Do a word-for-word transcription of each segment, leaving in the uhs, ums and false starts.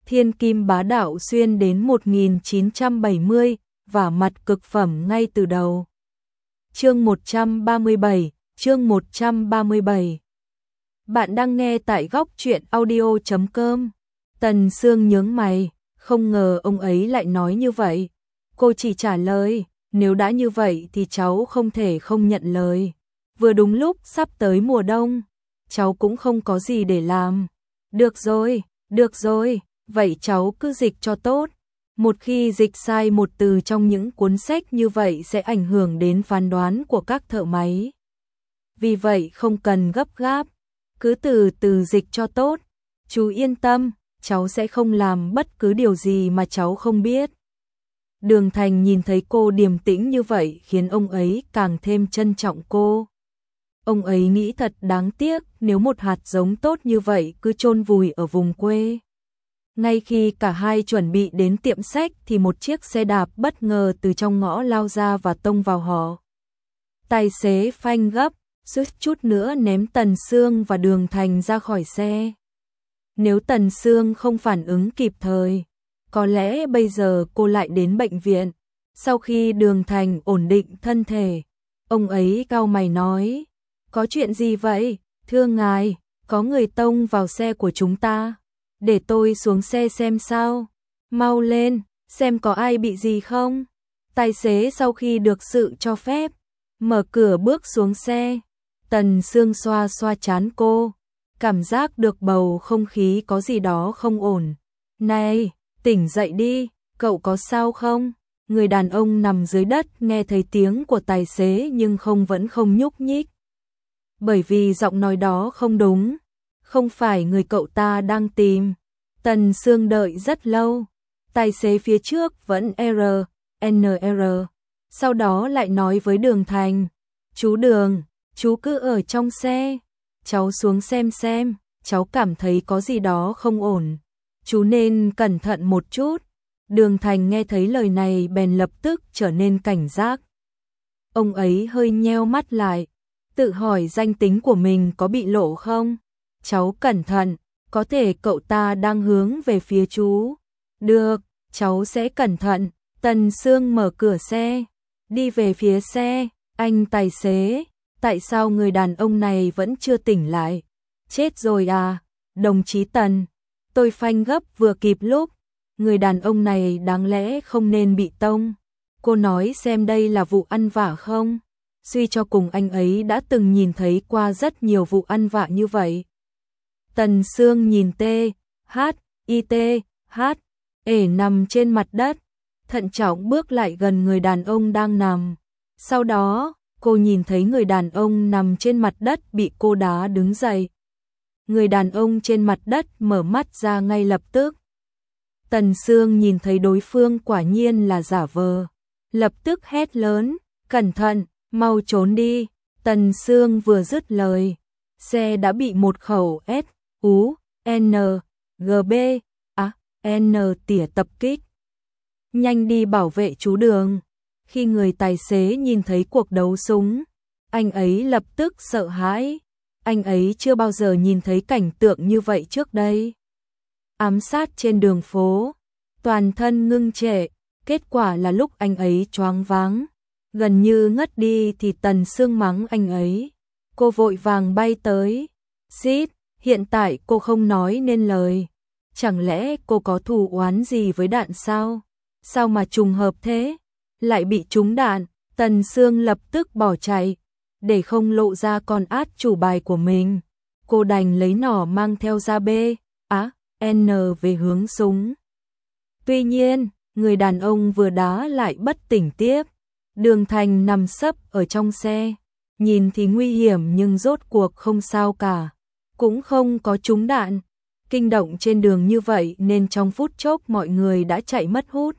Thiên kim bá đạo xuyên đến một nghìn chín trăm bảy mươi, và mặt cực phẩm ngay từ đầu. Chương một trăm ba mươi bảy, chương một trăm ba mươi bảy. Bạn đang nghe tại góc truyện audio chấm com. Tần Sương nhướng mày, không ngờ ông ấy lại nói như vậy. Cô chỉ trả lời, nếu đã như vậy thì cháu không thể không nhận lời. Vừa đúng lúc sắp tới mùa đông, cháu cũng không có gì để làm. Được rồi, được rồi, vậy cháu cứ dịch cho tốt. Một khi dịch sai một từ trong những cuốn sách như vậy sẽ ảnh hưởng đến phán đoán của các thợ máy. Vì vậy không cần gấp gáp, cứ từ từ dịch cho tốt. Chú yên tâm, cháu sẽ không làm bất cứ điều gì mà cháu không biết. Đường Thành nhìn thấy cô điềm tĩnh như vậy khiến ông ấy càng thêm trân trọng cô. Ông ấy nghĩ thật đáng tiếc nếu một hạt giống tốt như vậy cứ chôn vùi ở vùng quê. Ngay khi cả hai chuẩn bị đến tiệm sách thì một chiếc xe đạp bất ngờ từ trong ngõ lao ra và tông vào họ. Tài xế phanh gấp, suýt chút nữa ném Tần Sương và Đường Thành ra khỏi xe. Nếu Tần Sương không phản ứng kịp thời, có lẽ bây giờ cô lại đến bệnh viện. Sau khi Đường Thành ổn định thân thể, ông ấy cau mày nói, có chuyện gì vậy? Thưa ngài, có người tông vào xe của chúng ta. Để tôi xuống xe xem sao. Mau lên, xem có ai bị gì không. Tài xế sau khi được sự cho phép, mở cửa bước xuống xe. Tần Sương xoa xoa trán cô, cảm giác được bầu không khí có gì đó không ổn. Này, tỉnh dậy đi, cậu có sao không? Người đàn ông nằm dưới đất nghe thấy tiếng của tài xế nhưng không vẫn không nhúc nhích. Bởi vì giọng nói đó không đúng, không phải người cậu ta đang tìm. Tần Sương đợi rất lâu, tài xế phía trước vẫn R, N R. Sau đó lại nói với Đường Thành, chú Đường, chú cứ ở trong xe, cháu xuống xem xem, cháu cảm thấy có gì đó không ổn. Chú nên cẩn thận một chút. Đường Thành nghe thấy lời này bèn lập tức trở nên cảnh giác. Ông ấy hơi nheo mắt lại, tự hỏi danh tính của mình có bị lộ không. Cháu cẩn thận, có thể cậu ta đang hướng về phía chú. Được, cháu sẽ cẩn thận. Tần Sương mở cửa xe, đi về phía xe. Anh tài xế, tại sao người đàn ông này vẫn chưa tỉnh lại? Chết rồi à, đồng chí Tần, tôi phanh gấp vừa kịp lúc. Người đàn ông này đáng lẽ không nên bị tông. Cô nói xem đây là vụ ăn vạ không? Suy cho cùng anh ấy đã từng nhìn thấy qua rất nhiều vụ ăn vạ như vậy. Tần Sương nhìn T, H, I T, H, ể nằm trên mặt đất, thận trọng bước lại gần người đàn ông đang nằm. Sau đó, cô nhìn thấy người đàn ông nằm trên mặt đất bị cô đá đứng dậy. Người đàn ông trên mặt đất mở mắt ra ngay lập tức. Tần Sương nhìn thấy đối phương quả nhiên là giả vờ, lập tức hét lớn, cẩn thận, mau trốn đi. Tần Sương vừa dứt lời, xe đã bị một khẩu S, U, N, G B, A, N tỉa tập kích. Nhanh đi bảo vệ chú Đường. Khi người tài xế nhìn thấy cuộc đấu súng, anh ấy lập tức sợ hãi. Anh ấy chưa bao giờ nhìn thấy cảnh tượng như vậy trước đây. Ám sát trên đường phố, toàn thân ngưng trệ, kết quả là lúc anh ấy choáng váng, gần như ngất đi thì Tần Sương mắng anh ấy. Cô vội vàng bay tới. Xít, hiện tại cô không nói nên lời. Chẳng lẽ cô có thù oán gì với đạn sao? Sao mà trùng hợp thế? Lại bị trúng đạn. Tần Sương lập tức bỏ chạy. Để không lộ ra con át chủ bài của mình, cô đành lấy nỏ mang theo ra B, A, N về hướng súng. Tuy nhiên, người đàn ông vừa đá lại bất tỉnh tiếp. Đường Thành nằm sấp ở trong xe, nhìn thì nguy hiểm nhưng rốt cuộc không sao cả, cũng không có trúng đạn. Kinh động trên đường như vậy nên trong phút chốc mọi người đã chạy mất hút.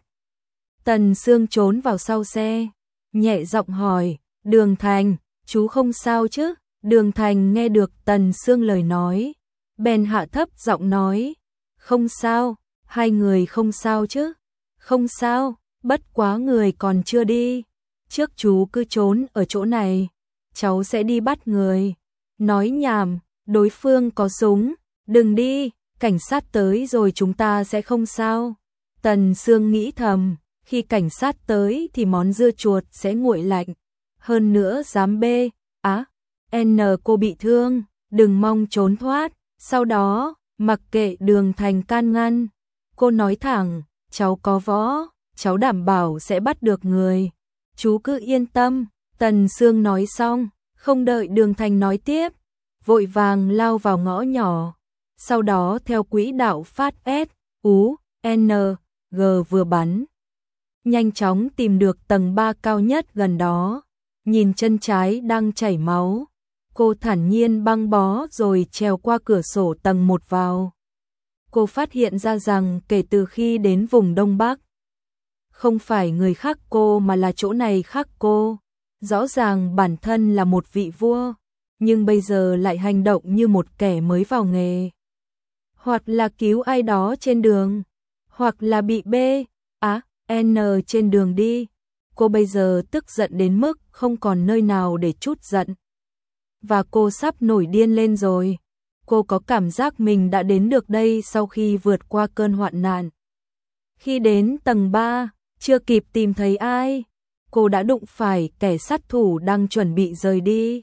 Tần Sương trốn vào sau xe, nhẹ giọng hỏi, Đường Thành, chú không sao chứ? Đường Thành nghe được Tần Sương lời nói, bèn hạ thấp giọng nói, không sao, hai người không sao chứ? Không sao, bất quá người còn chưa đi. Trước chú cứ trốn ở chỗ này, cháu sẽ đi bắt người. Nói nhảm, đối phương có súng, đừng đi. cảnh sát tới rồi chúng ta sẽ không sao. Tần Sương nghĩ thầm, khi cảnh sát tới thì món dưa chuột sẽ nguội lạnh. Hơn nữa dám bê, á, N cô bị thương, đừng mong trốn thoát. Sau đó, mặc kệ Đường Thành can ngăn, cô nói thẳng, cháu có võ, cháu đảm bảo sẽ bắt được người. Chú cứ yên tâm. Tần Sương nói xong, không đợi Đường Thành nói tiếp, vội vàng lao vào ngõ nhỏ. Sau đó theo quỹ đạo phát S, U, N, G vừa bắn. Nhanh chóng tìm được tầng ba cao nhất gần đó. Nhìn chân trái đang chảy máu, cô thản nhiên băng bó rồi trèo qua cửa sổ tầng một vào. Cô phát hiện ra rằng kể từ khi đến vùng Đông Bắc, không phải người khác cô mà là chỗ này khác cô. Rõ ràng bản thân là một vị vua, nhưng bây giờ lại hành động như một kẻ mới vào nghề. Hoặc là cứu ai đó trên đường, hoặc là bị B, á, N trên đường đi. Cô bây giờ tức giận đến mức không còn nơi nào để trút giận. Và cô sắp nổi điên lên rồi. Cô có cảm giác mình đã đến được đây sau khi vượt qua cơn hoạn nạn. Khi đến tầng ba, chưa kịp tìm thấy ai, cô đã đụng phải kẻ sát thủ đang chuẩn bị rời đi.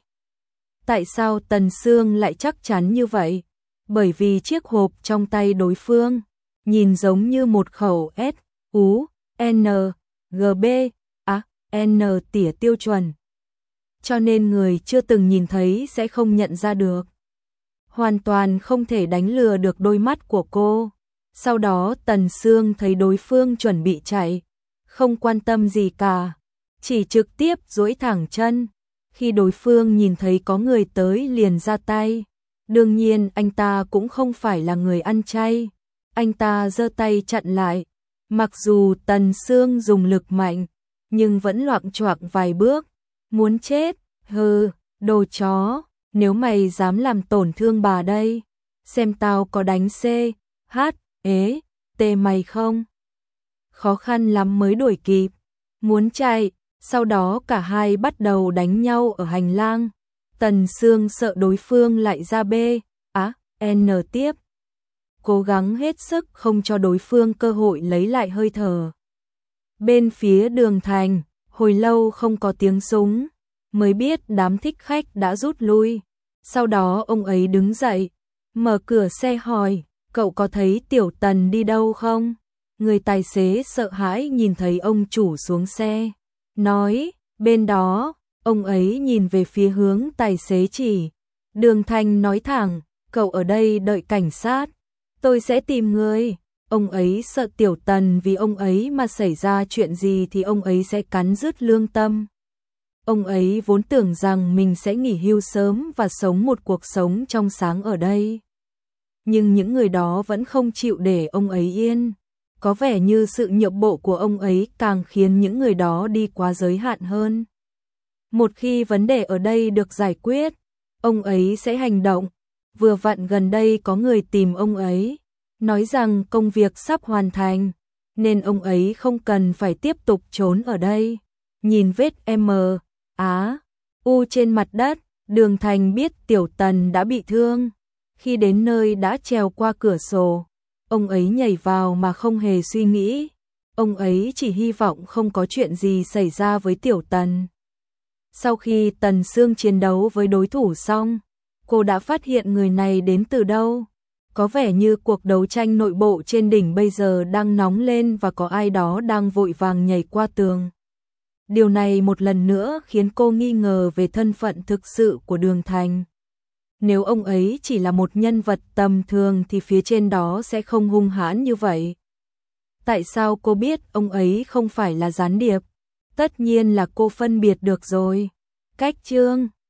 Tại sao Tần Sương lại chắc chắn như vậy? Bởi vì chiếc hộp trong tay đối phương nhìn giống như một khẩu S, U, N, G B, á, N tỉa tiêu chuẩn. Cho nên người chưa từng nhìn thấy sẽ không nhận ra được. Hoàn toàn không thể đánh lừa được đôi mắt của cô. Sau đó Tần Sương thấy đối phương chuẩn bị chạy, không quan tâm gì cả, chỉ trực tiếp duỗi thẳng chân. Khi đối phương nhìn thấy có người tới liền ra tay. Đương nhiên anh ta cũng không phải là người ăn chay. Anh ta giơ tay chặn lại. Mặc dù Tần Sương dùng lực mạnh, nhưng vẫn loạng choạng vài bước. Muốn chết, hừ, đồ chó, nếu mày dám làm tổn thương bà đây, xem tao có đánh C, H, ế, T mày không? Khó khăn lắm mới đuổi kịp, muốn chạy, sau đó cả hai bắt đầu đánh nhau ở hành lang. Tần Sương sợ đối phương lại ra B, á, N tiếp. Cố gắng hết sức không cho đối phương cơ hội lấy lại hơi thở. Bên phía Đường Thành, hồi lâu không có tiếng súng, mới biết đám thích khách đã rút lui. Sau đó ông ấy đứng dậy, mở cửa xe hỏi, cậu có thấy Tiểu Tần đi đâu không? Người tài xế sợ hãi nhìn thấy ông chủ xuống xe, nói, bên đó. Ông ấy nhìn về phía hướng tài xế chỉ. Đường Thành nói thẳng, cậu ở đây đợi cảnh sát, tôi sẽ tìm người. Ông ấy sợ Tiểu Tần vì ông ấy mà xảy ra chuyện gì thì ông ấy sẽ cắn rứt lương tâm. Ông ấy vốn tưởng rằng mình sẽ nghỉ hưu sớm và sống một cuộc sống trong sáng ở đây. Nhưng những người đó vẫn không chịu để ông ấy yên. Có vẻ như sự nhượng bộ của ông ấy càng khiến những người đó đi quá giới hạn hơn. Một khi vấn đề ở đây được giải quyết, ông ấy sẽ hành động. Vừa vặn gần đây có người tìm ông ấy, nói rằng công việc sắp hoàn thành, nên ông ấy không cần phải tiếp tục trốn ở đây. Nhìn vết M, Á, U trên mặt đất, Đường Thành biết Tiểu Tần đã bị thương. Khi đến nơi đã trèo qua cửa sổ, ông ấy nhảy vào mà không hề suy nghĩ. Ông ấy chỉ hy vọng không có chuyện gì xảy ra với Tiểu Tần. Sau khi Tần Sương chiến đấu với đối thủ xong, cô đã phát hiện người này đến từ đâu. Có vẻ như cuộc đấu tranh nội bộ trên đỉnh bây giờ đang nóng lên và có ai đó đang vội vàng nhảy qua tường. Điều này một lần nữa khiến cô nghi ngờ về thân phận thực sự của Đường Thành. Nếu ông ấy chỉ là một nhân vật tầm thường thì phía trên đó sẽ không hung hãn như vậy. Tại sao cô biết ông ấy không phải là gián điệp? Tất nhiên là cô phân biệt được rồi. Cách chương